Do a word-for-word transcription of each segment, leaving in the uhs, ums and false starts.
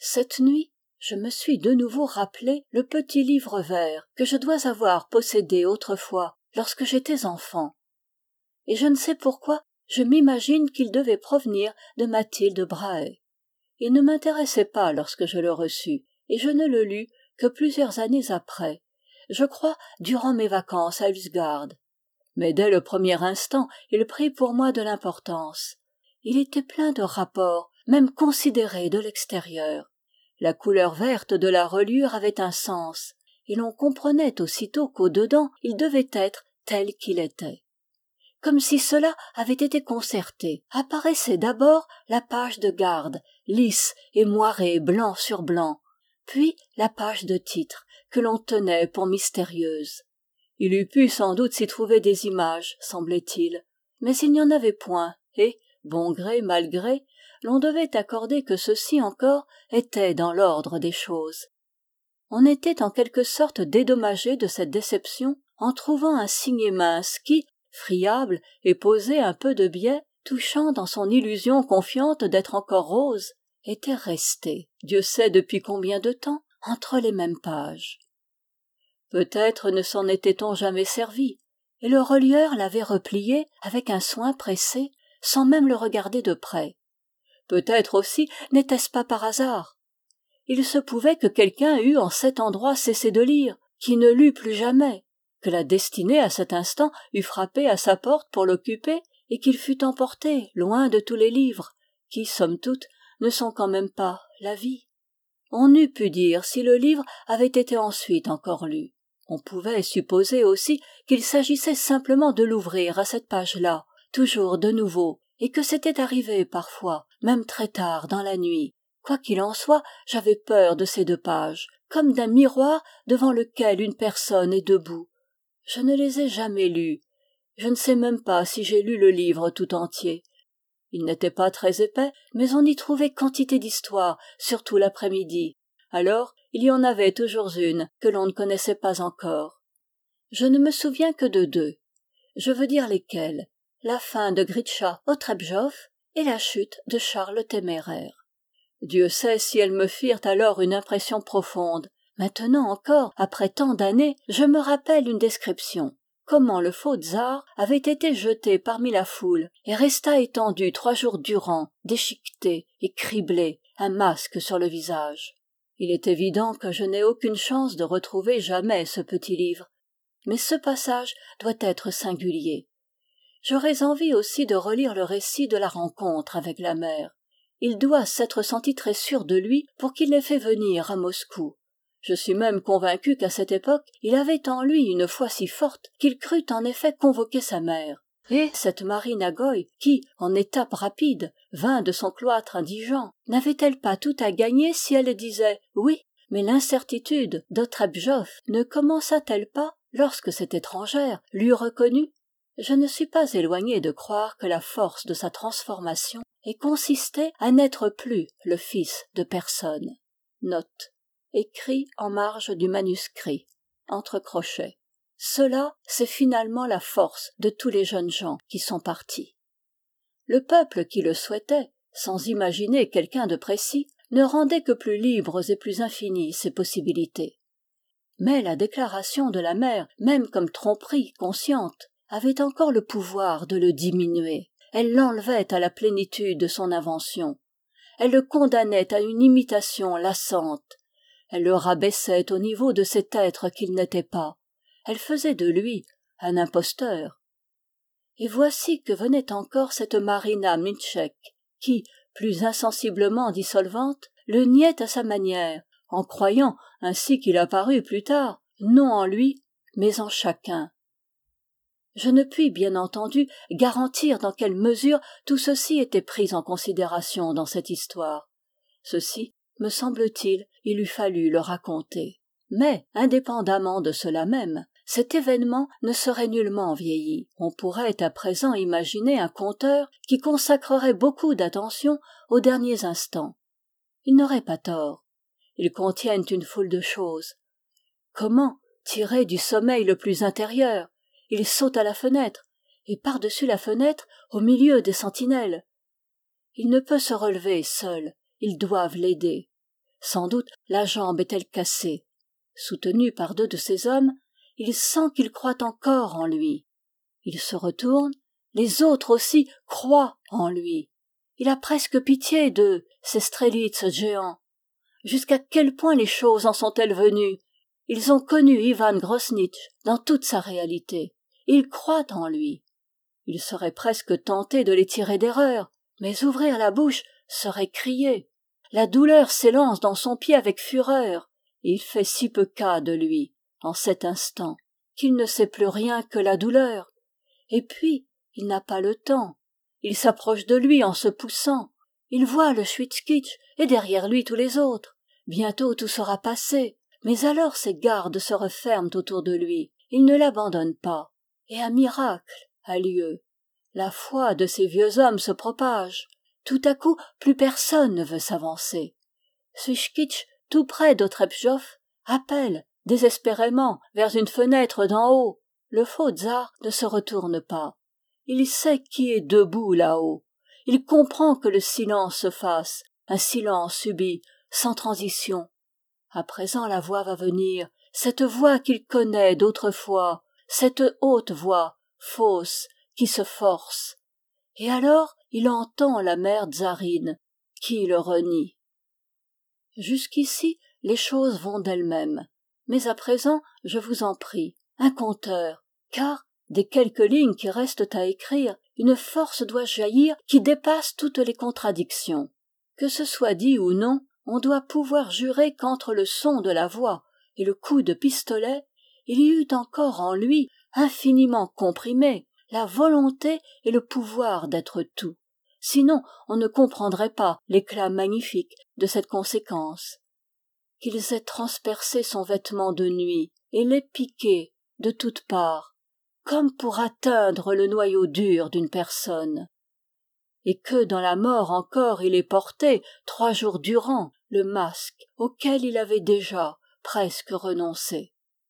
Cette nuit, je me suis de nouveau rappelé le petit livre vert que je dois avoir possédé autrefois, lorsque j'étais enfant. Et je ne sais pourquoi, je m'imagine qu'il devait provenir de Mathilde Brahe. Il ne m'intéressait pas lorsque je le reçus, et je ne le lus que plusieurs années après, je crois durant mes vacances à Ulsgaard. Mais dès le premier instant, il prit pour moi de l'importance. Il était plein de rapports, même considéré de l'extérieur. La couleur verte de la reliure avait un sens, et l'on comprenait aussitôt qu'au-dedans, il devait être tel qu'il était. Comme si cela avait été concerté, apparaissait d'abord la page de garde, lisse et moirée blanc sur blanc, puis la page de titre, que l'on tenait pour mystérieuse. Il eût pu sans doute s'y trouver des images, semblait-il, mais il n'y en avait point, et, bon gré mal gré, l'on devait accorder que ceci encore était dans l'ordre des choses. On était en quelque sorte dédommagé de cette déception en trouvant un signet mince qui, friable et posé un peu de biais, touchant dans son illusion confiante d'être encore rose, était resté, Dieu sait depuis combien de temps, entre les mêmes pages. Peut-être ne s'en était-on jamais servi, et le relieur l'avait replié avec un soin pressé, sans même le regarder de près. Peut-être aussi n'était-ce pas par hasard. Il se pouvait que quelqu'un eût en cet endroit cessé de lire, qui ne lut plus jamais, que la destinée à cet instant eût frappé à sa porte pour l'occuper, et qu'il fût emporté loin de tous les livres, qui, somme toute, ne sont quand même pas la vie. On eût pu dire si le livre avait été ensuite encore lu. On pouvait supposer aussi qu'il s'agissait simplement de l'ouvrir à cette page-là, toujours de nouveau, et que c'était arrivé parfois, même très tard dans la nuit. Quoi qu'il en soit, j'avais peur de ces deux pages, comme d'un miroir devant lequel une personne est debout. Je ne les ai jamais lues. Je ne sais même pas si j'ai lu le livre tout entier. Il n'était pas très épais, mais on y trouvait quantité d'histoires, surtout l'après-midi. Alors, il y en avait toujours une que l'on ne connaissait pas encore. Je ne me souviens que de deux. Je veux dire lesquelles. La fin de Gritcha Otrepjov et la chute de Charles le Téméraire. Dieu sait si elles me firent alors une impression profonde. Maintenant encore, après tant d'années, je me rappelle une description. Comment le faux tsar avait été jeté parmi la foule et resta étendu trois jours durant, déchiqueté et criblé, un masque sur le visage. Il est évident que je n'ai aucune chance de retrouver jamais ce petit livre, mais ce passage doit être singulier. J'aurais envie aussi de relire le récit de la rencontre avec la mère. Il doit s'être senti très sûr de lui pour qu'il l'ait fait venir à Moscou. Je suis même convaincu qu'à cette époque, il avait en lui une foi si forte qu'il crut en effet convoquer sa mère. Et cette Marie Nagoï, qui, en étape rapide, vint de son cloître indigent, n'avait-elle pas tout à gagner si elle disait « oui », mais l'incertitude d'Otrepjov ne commença-t-elle pas, lorsque cette étrangère l'eut reconnue? Je ne suis pas éloigné de croire que la force de sa transformation ait consisté à n'être plus le fils de personne. Note. Écrit en marge du manuscrit, entre crochets. Cela, c'est finalement la force de tous les jeunes gens qui sont partis. Le peuple qui le souhaitait, sans imaginer quelqu'un de précis, ne rendait que plus libres et plus infinies ses possibilités. Mais la déclaration de la mère, même comme tromperie consciente, avait encore le pouvoir de le diminuer. Elle l'enlevait à la plénitude de son invention. Elle le condamnait à une imitation lassante. Elle le rabaissait au niveau de cet être qu'il n'était pas. Elle faisait de lui un imposteur. Et voici que venait encore cette Marina Mintchek, qui, plus insensiblement dissolvante, le niait à sa manière, en croyant, ainsi qu'il apparut plus tard, non en lui, mais en chacun. Je ne puis, bien entendu, garantir dans quelle mesure tout ceci était pris en considération dans cette histoire. Ceci, me semble-t-il, il eût fallu le raconter. Mais, indépendamment de cela même, cet événement ne serait nullement vieilli. On pourrait à présent imaginer un conteur qui consacrerait beaucoup d'attention aux derniers instants. Il n'aurait pas tort. Ils contiennent une foule de choses. Comment, tiré du sommeil le plus intérieur, il saute à la fenêtre, et par-dessus la fenêtre, au milieu des sentinelles. Il ne peut se relever seul, ils doivent l'aider. Sans doute la jambe est-elle cassée. Soutenu par deux de ses hommes, il sent qu'il croit encore en lui. Il se retourne, les autres aussi croient en lui. Il a presque pitié d'eux, ces Strelitz géants. Jusqu'à quel point les choses en sont-elles venues? Ils ont connu Ivan Grosnitch dans toute sa réalité. Ils croient en lui. Il serait presque tenté de les tirer d'erreur, mais ouvrir la bouche serait crier. La douleur s'élance dans son pied avec fureur, et il fait si peu cas de lui, en cet instant, qu'il ne sait plus rien que la douleur. Et puis, il n'a pas le temps. Il s'approche de lui en se poussant. Il voit le Schwittskitch et derrière lui tous les autres. Bientôt tout sera passé. Mais alors ses gardes se referment autour de lui. Il ne l'abandonne pas. Et un miracle a lieu. La foi de ces vieux hommes se propage. Tout à coup, plus personne ne veut s'avancer. Schwittskitch, tout près d'Otrepchow, appelle désespérément vers une fenêtre d'en haut. Le faux tsar ne se retourne pas. Il sait qui est debout là-haut. Il comprend que le silence se fasse, un silence subit, sans transition. À présent la voix va venir, cette voix qu'il connaît d'autrefois, cette haute voix, fausse, qui se force. Et alors il entend la mère tsarine, qui le renie. Jusqu'ici, les choses vont d'elles-mêmes. Mais à présent, je vous en prie, un conteur, car, des quelques lignes qui restent à écrire, une force doit jaillir qui dépasse toutes les contradictions. Que ce soit dit ou non, on doit pouvoir jurer qu'entre le son de la voix et le coup de pistolet, il y eut encore en lui, infiniment comprimé, la volonté et le pouvoir d'être tout. Sinon, on ne comprendrait pas l'éclat magnifique de cette conséquence. Qu'ils aient transpercé son vêtement de nuit et l'aient piqué de toutes parts, comme pour atteindre le noyau dur d'une personne. Et que dans la mort encore il ait porté, trois jours durant, le masque auquel il avait déjà presque renoncé.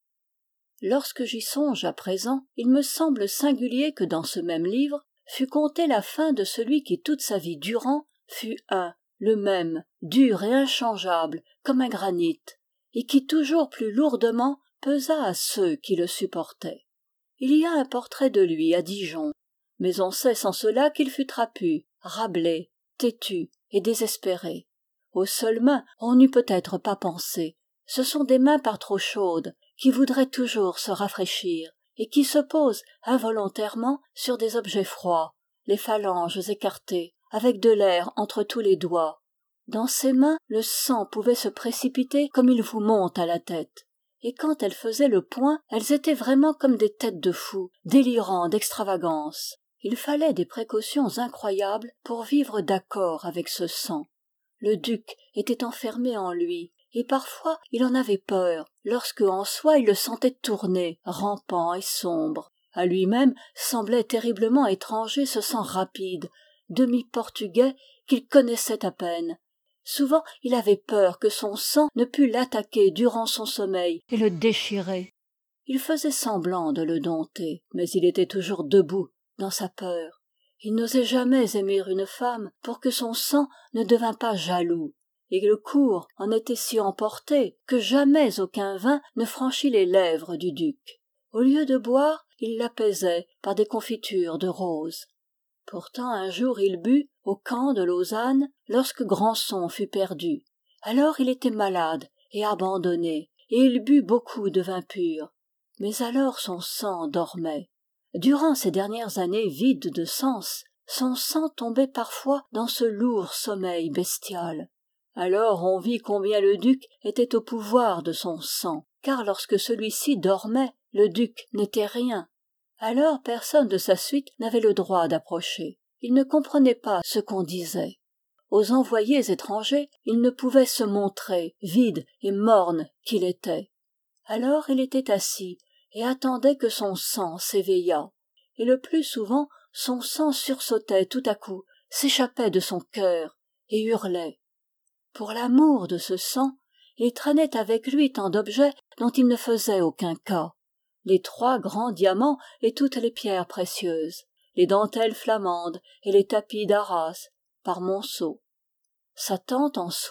Lorsque j'y songe à présent, il me semble singulier que dans ce même livre fût contée la fin de celui qui toute sa vie durant fut un, le même, dur et inchangeable comme un granit, et qui toujours plus lourdement pesa à ceux qui le supportaient. Il y a un portrait de lui à Dijon, mais on sait sans cela qu'il fut trapu, râblé, têtu et désespéré. Aux seules mains on n'eût peut-être pas pensé. Ce sont des mains par trop chaudes, qui voudraient toujours se rafraîchir, et qui se posent involontairement sur des objets froids, les phalanges écartées, avec de l'air entre tous les doigts. Dans ces mains, le sang pouvait se précipiter comme il vous monte à la tête. Et quand elles faisaient le point, elles étaient vraiment comme des têtes de fous, délirants d'extravagance. Il fallait des précautions incroyables pour vivre d'accord avec ce sang. Le duc était enfermé en lui, et parfois il en avait peur, lorsque en soi il le sentait tourner, rampant et sombre. À lui-même semblait terriblement étranger ce sang rapide, demi-portugais, qu'il connaissait à peine. Souvent il avait peur que son sang ne pût l'attaquer durant son sommeil et le déchirer. Il faisait semblant de le dompter, mais il était toujours debout dans sa peur. Il n'osait jamais aimer une femme pour que son sang ne devînt pas jaloux, et le cours en était si emporté que jamais aucun vin ne franchit les lèvres du duc. Au lieu de boire, il l'apaisait par des confitures de roses. Pourtant un jour il but, au camp de Lausanne, lorsque Granson fut perdu. Alors il était malade et abandonné, et il but beaucoup de vin pur. Mais alors son sang dormait. Durant ces dernières années vides de sens, son sang tombait parfois dans ce lourd sommeil bestial. Alors on vit combien le duc était au pouvoir de son sang, car lorsque celui-ci dormait, le duc n'était rien. Alors personne de sa suite n'avait le droit d'approcher. Il ne comprenait pas ce qu'on disait. Aux envoyés étrangers, il ne pouvait se montrer, vide et morne qu'il était. Alors il était assis et attendait que son sang s'éveillât. Et le plus souvent, son sang sursautait tout à coup, s'échappait de son cœur et hurlait. Pour l'amour de ce sang, il traînait avec lui tant d'objets dont il ne faisait aucun cas. Les trois grands diamants et toutes les pierres précieuses, les dentelles flamandes et les tapis d'Arras, par monceaux. Sa tante en soie,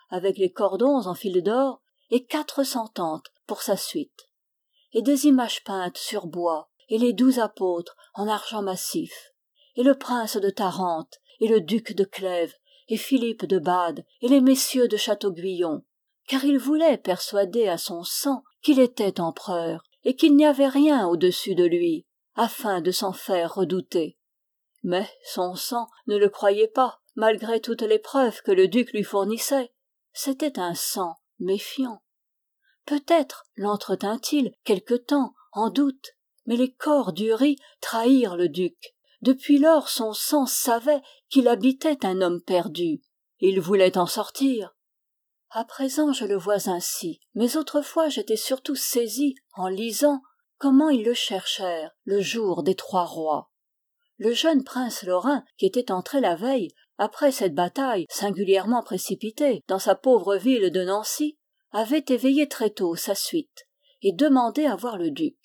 avec les cordons en fil d'or, et quatre cents tentes pour sa suite, et des images peintes sur bois, et les douze apôtres en argent massif, et le prince de Tarente, et le duc de Clèves, et Philippe de Bade, et les messieurs de Château-Guyon, car il voulait persuader à son sang qu'il était empereur, et qu'il n'y avait rien au-dessus de lui, afin de s'en faire redouter. Mais son sang ne le croyait pas, malgré toutes les preuves que le duc lui fournissait. C'était un sang méfiant. Peut-être l'entretint-il quelque temps, en doute, mais les corps d'Uri trahirent le duc. Depuis lors son sang savait qu'il habitait un homme perdu, et il voulait en sortir. À présent je le vois ainsi, mais autrefois j'étais surtout saisie, en lisant, comment ils le cherchèrent le jour des trois rois. Le jeune prince Lorrain, qui était entré la veille, après cette bataille singulièrement précipitée dans sa pauvre ville de Nancy, avait éveillé très tôt sa suite, et demandé à voir le duc.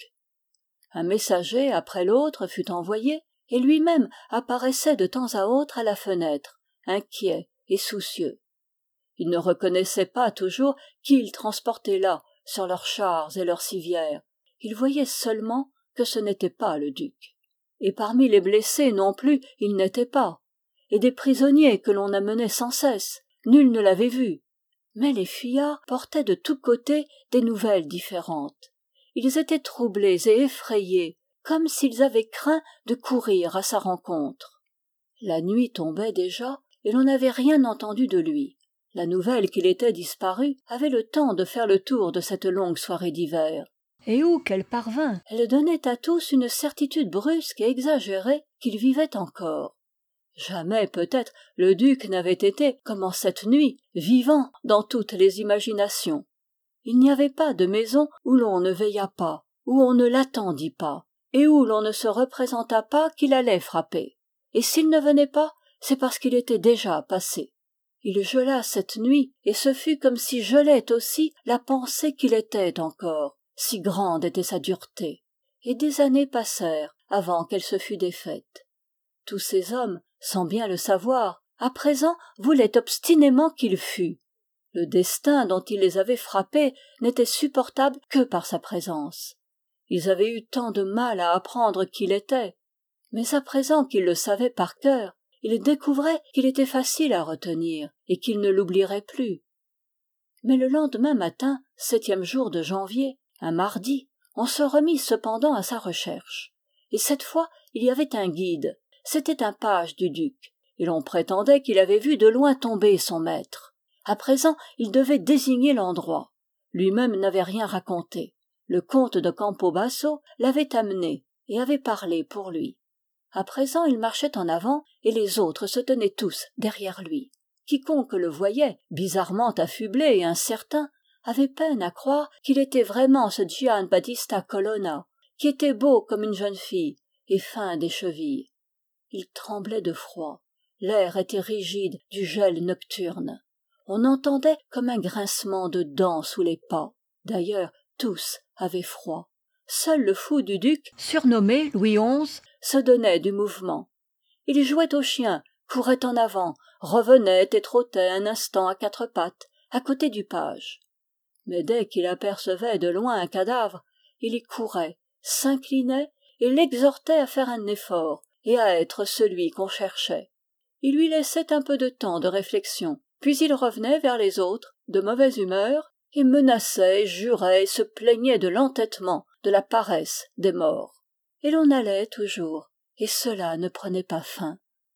Un messager après l'autre fut envoyé, et lui-même apparaissait de temps à autre à la fenêtre, inquiet et soucieux. Il ne reconnaissait pas toujours qui il transportait là, sur leurs chars et leurs civières. Il voyait seulement que ce n'était pas le duc. Et parmi les blessés non plus il n'était pas, et des prisonniers que l'on amenait sans cesse, nul ne l'avait vu. Mais les fuyards portaient de tous côtés des nouvelles différentes. Ils étaient troublés et effrayés, comme s'ils avaient craint de courir à sa rencontre. La nuit tombait déjà, et l'on n'avait rien entendu de lui. La nouvelle qu'il était disparu avait le temps de faire le tour de cette longue soirée d'hiver. Et où qu'elle parvint, elle donnait à tous une certitude brusque et exagérée qu'il vivait encore. Jamais, peut-être, le duc n'avait été, comme en cette nuit, vivant dans toutes les imaginations. Il n'y avait pas de maison où l'on ne veillât pas, où on ne l'attendît pas, et où l'on ne se représentât pas qu'il allait frapper. Et s'il ne venait pas, c'est parce qu'il était déjà passé. Il gela cette nuit, et ce fut comme si gelait aussi la pensée qu'il était encore, si grande était sa dureté. Et des années passèrent avant qu'elle se fût défaite. Tous ces hommes, sans bien le savoir, à présent voulaient obstinément qu'il fût. Le destin dont il les avait frappés n'était supportable que par sa présence. Ils avaient eu tant de mal à apprendre qui il était. Mais à présent qu'ils le savaient par cœur, ils découvraient qu'il était facile à retenir et qu'ils ne l'oublieraient plus. Mais le lendemain matin, septième jour de janvier, un mardi, on se remit cependant à sa recherche. Et cette fois, il y avait un guide. C'était un page du duc, et l'on prétendait qu'il avait vu de loin tomber son maître. À présent, il devait désigner l'endroit. Lui-même n'avait rien raconté. Le comte de Campobasso l'avait amené et avait parlé pour lui. À présent, il marchait en avant et les autres se tenaient tous derrière lui. Quiconque le voyait, bizarrement affublé et incertain, avait peine à croire qu'il était vraiment ce Gian Battista Colonna, qui était beau comme une jeune fille et fin des chevilles. Il tremblait de froid. L'air était rigide du gel nocturne. On entendait comme un grincement de dents sous les pas. D'ailleurs, tous avaient froid. Seul le fou du duc, surnommé Louis onze, se donnait du mouvement. Il jouait au chien, courait en avant, revenait et trottait un instant à quatre pattes, à côté du page. Mais dès qu'il apercevait de loin un cadavre, il y courait, s'inclinait et l'exhortait à faire un effort et à être celui qu'on cherchait. Il lui laissait un peu de temps de réflexion, puis il revenait vers les autres, de mauvaise humeur, et menaçait, jurait, et se plaignait de l'entêtement, de la paresse des morts. Et l'on allait toujours, et cela ne prenait pas fin.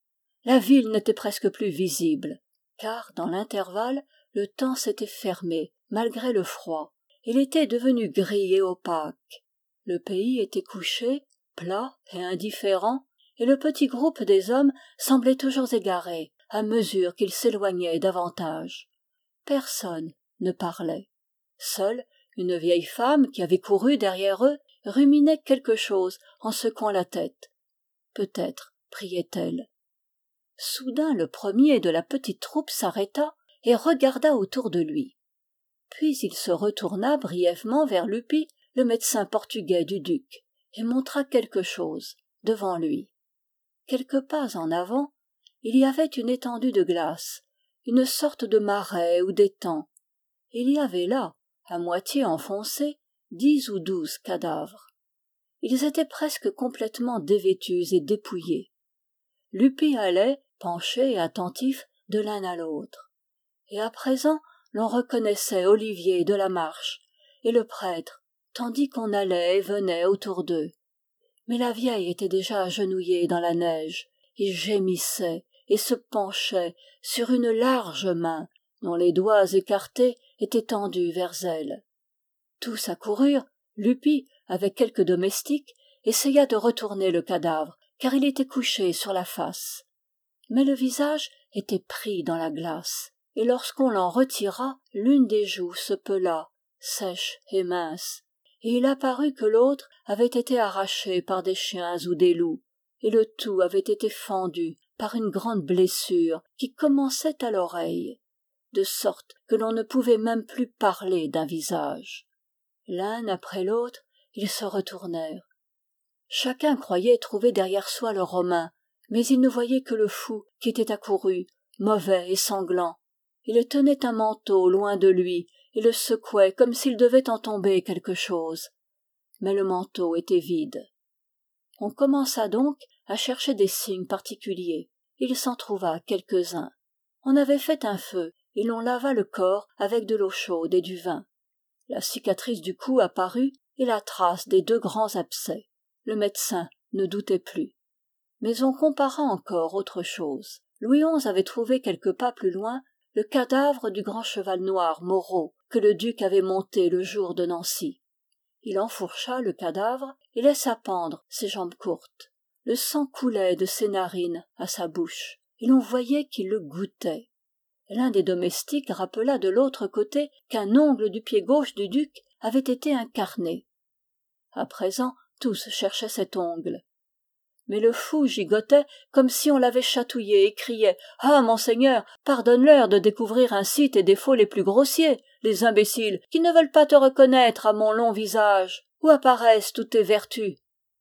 La ville n'était presque plus visible, car, dans l'intervalle, le temps s'était fermé, malgré le froid. Il était devenu gris et opaque. Le pays était couché, plat et indifférent, et le petit groupe des hommes semblait toujours égaré à mesure qu'il s'éloignait davantage. Personne ne parlait. Seule une vieille femme qui avait couru derrière eux ruminait quelque chose en secouant la tête. Peut-être priait-elle. Soudain le premier de la petite troupe s'arrêta et regarda autour de lui. Puis il se retourna brièvement vers Lupi, le médecin portugais du duc, et montra quelque chose devant lui. Quelques pas en avant, il y avait une étendue de glace, une sorte de marais ou d'étang. Il y avait là, à moitié enfoncés, dix ou douze cadavres. Ils étaient presque complètement dévêtus et dépouillés. Lupin allait, penché et attentif, de l'un à l'autre. Et à présent, l'on reconnaissait Olivier de la Marche et le prêtre, tandis qu'on allait et venait autour d'eux. Mais la vieille était déjà agenouillée dans la neige, et gémissait et se penchait sur une large main dont les doigts écartés étaient tendus vers elle. Tous accoururent. Lupin, avec quelques domestiques, essaya de retourner le cadavre, car il était couché sur la face. Mais le visage était pris dans la glace, et lorsqu'on l'en retira, l'une des joues se pela, sèche et mince, et il apparut que l'autre avait été arrachée par des chiens ou des loups, et le tout avait été fendu par une grande blessure qui commençait à l'oreille, de sorte que l'on ne pouvait même plus parler d'un visage. L'un après l'autre, ils se retournèrent. Chacun croyait trouver derrière soi le Romain, mais il ne voyait que le fou qui était accouru, mauvais et sanglant. Il tenait un manteau loin de lui et le secouait comme s'il devait en tomber quelque chose. Mais le manteau était vide. On commença donc à chercher des signes particuliers. Il s'en trouva quelques-uns. On avait fait un feu et l'on lava le corps avec de l'eau chaude et du vin. La cicatrice du cou apparut et la trace des deux grands abcès. Le médecin ne doutait plus. Mais on compara encore autre chose. Louis onze avait trouvé quelques pas plus loin le cadavre du grand cheval noir Moreau que le duc avait monté le jour de Nancy. Il enfourcha le cadavre et laissa pendre ses jambes courtes. Le sang coulait de ses narines à sa bouche, et l'on voyait qu'il le goûtait. L'un des domestiques rappela de l'autre côté qu'un ongle du pied gauche du duc avait été incarné. À présent, tous cherchaient cet ongle. Mais le fou gigotait comme si on l'avait chatouillé et criait « Ah, monseigneur, pardonne-leur de découvrir ainsi tes défauts les plus grossiers, les imbéciles qui ne veulent pas te reconnaître à mon long visage. Où apparaissent toutes tes vertus ?»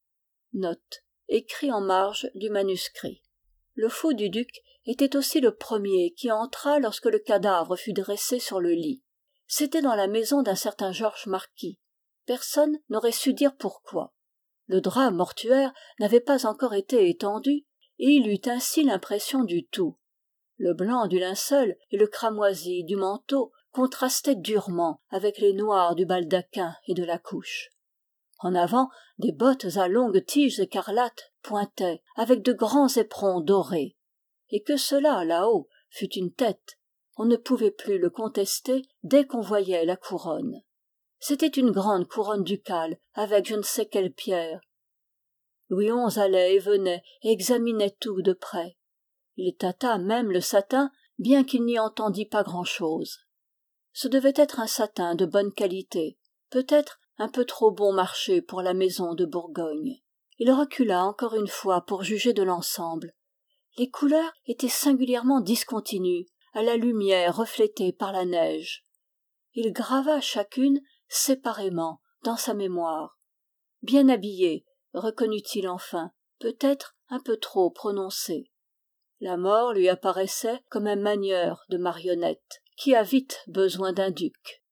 Note. Écrit en marge du manuscrit. Le fou du duc était aussi le premier qui entra lorsque le cadavre fut dressé sur le lit. C'était dans la maison d'un certain Georges Marquis. Personne n'aurait su dire pourquoi. Le drap mortuaire n'avait pas encore été étendu, et il eut ainsi l'impression du tout. Le blanc du linceul et le cramoisi du manteau contrastaient durement avec les noirs du baldaquin et de la couche. En avant, des bottes à longues tiges écarlates pointaient avec de grands éperons dorés. Et que cela, là-haut, fût une tête, on ne pouvait plus le contester dès qu'on voyait la couronne. C'était une grande couronne ducale avec je ne sais quelle pierre. Louis onze allait et venait et examinait tout de près. Il tâta même le satin, bien qu'il n'y entendît pas grand-chose. Ce devait être un satin de bonne qualité, peut-être un peu trop bon marché pour la maison de Bourgogne. Il recula encore une fois pour juger de l'ensemble. Les couleurs étaient singulièrement discontinues à la lumière reflétée par la neige. Il grava chacune séparément dans sa mémoire. Bien habillée, reconnut-il enfin, peut-être un peu trop prononcée. La mort lui apparaissait comme un manieur de marionnettes qui a vite besoin d'un duc.